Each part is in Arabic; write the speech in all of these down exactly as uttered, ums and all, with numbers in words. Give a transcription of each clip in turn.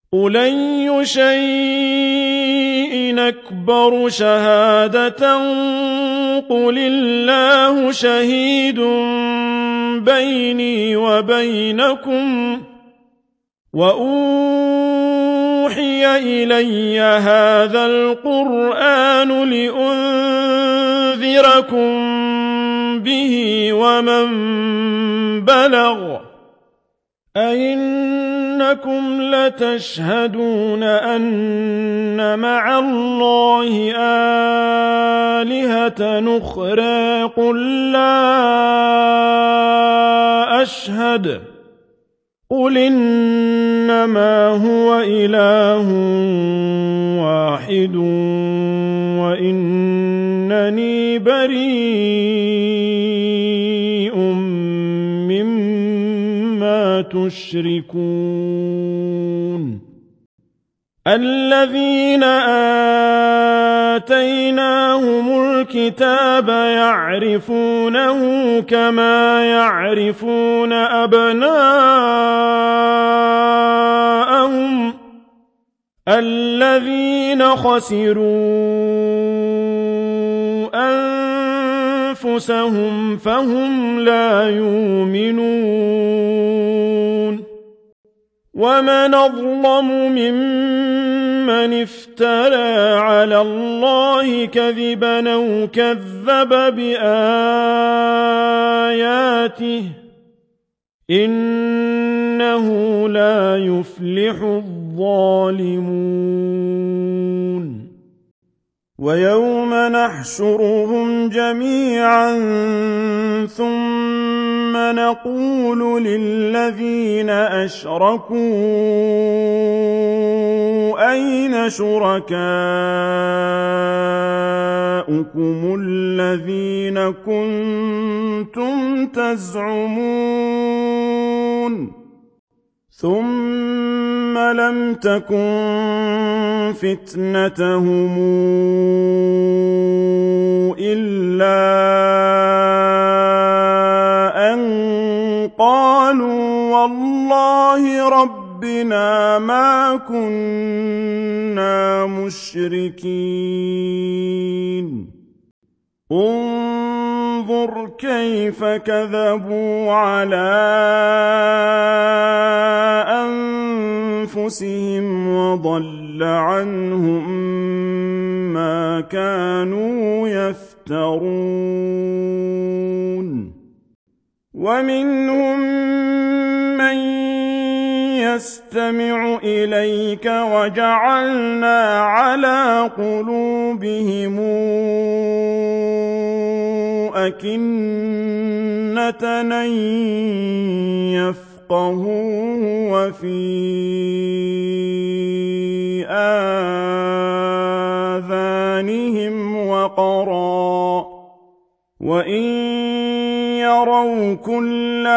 قُلْ أَيُّ شَيْءٍ أَكْبَرُ شَهَادَةً قُلِ اللَّهُ شَهِيدٌ بَيْنِي وَبَيْنَكُمْ ۚ وَأُوحِيَ إِلَيَّ هَٰذَا الْقُرْآنُ لِأُنذِرَكُم بِهِ وَمَن بَلَغَ ۚ أَئِنَّكُمْ لَتَشْهَدُونَ أَنَّ مَعَ اللَّهِ آلِهَةً أُخْرَىٰ ۚ قُل لَّا أَشْهَدُ ۚ قُلْ إِنَّمَا هُوَ إِلَٰهٌ وَاحِدٌ وَإِنَّنِي بَرِيءٌ مِّمَّا تُشْرِكُونَ الَّذِينَ آتَيْنَاهُمُ الْكِتَابَ يَعْرِفُونَهُ كَمَا يَعْرِفُونَ أَبْنَاءَهُمُ ۘ الَّذِينَ خَسِرُوا أَنفُسَهُمْ فَهُمْ لَا يُؤْمِنُونَ وَمَنْ أَظْلَمُ مِمَّنِ افْتَرَىٰ عَلَى اللَّهِ كَذِبًا أَوْ كَذَّبَ بِآيَاتِهِ ۚ إِنَّهُ لَا يُفْلِحُ الظَّالِمُونَ وَيَوْمَ نَحْشُرُهُمْ جَمِيعًا ثُمَّ نَقُولُ لِلَّذِينَ أَشْرَكُوا أَيْنَ شُرَكَاؤُكُمُ الَّذِينَ كُنتُمْ تَزْعُمُونَ ثُمَّ لَمْ تَكُنْ فِتْنَتَهُمْ إِلَّا أَنْ قَالُوا وَاللَّهِ رَبِّنَا مَا كُنَّا مُشْرِكِينَ انظُرْ كَيْفَ كَذَبُوا عَلَىٰ أَنفُسِهِمْ وَضَلَّ عَنْهُم مَّا كَانُوا يَفْتَرُونَ وَمِنْهُم مَّن يَسْتَمِعُ إِلَيْكَ وَجَعَلْنَا عَلَىٰ قُلُوبِهِمْ أَكِنَّةً أَن يَفْقَهُوهُ وَفِي آذَانِهِمْ وَقْرًا ۚ وَإِن يَرَوْا كُلَّ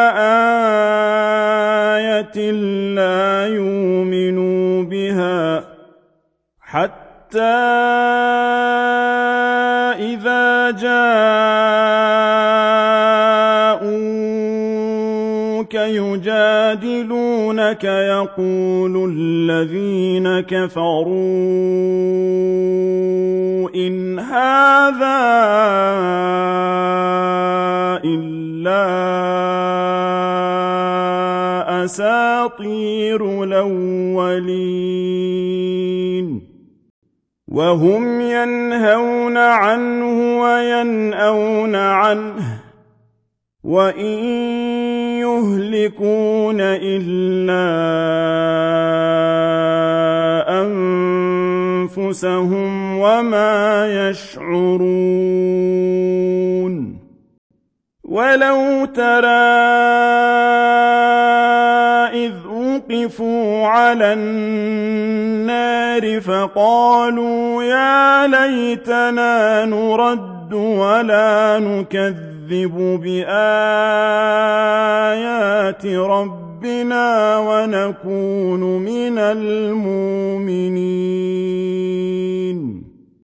آيَةٍ لَّا يُؤْمِنُوا بِهَا ۚ حَتَّىٰ إِذَا جَاءُوكَ يُجَادِلُونَكَ يَقُولُ الَّذِينَ كَفَرُوا إِنْ هَٰذَا إِلَّا أَسَاطِيرُ الْأَوَّلِينَ وَهُمْ يَنْهَوْنَ عَنْهُ وَيَنْأَوْنَ عَنْهُ ۖ وَإِن يُهْلِكُونَ إِلَّا أَنفُسَهُمْ وَمَا يَشْعُرُونَ وَلَوْ تَرَىٰ إِذْ وُقِفُوا عَلَى النَّارِ فَقَالُوا يَا لَيْتَنَا نُرَدُّ وَلَا نُكَذِّبُ بِآيَاتِ رَبِّنَا وَنَكُونَ مِنَ الْمُؤْمِنِينَ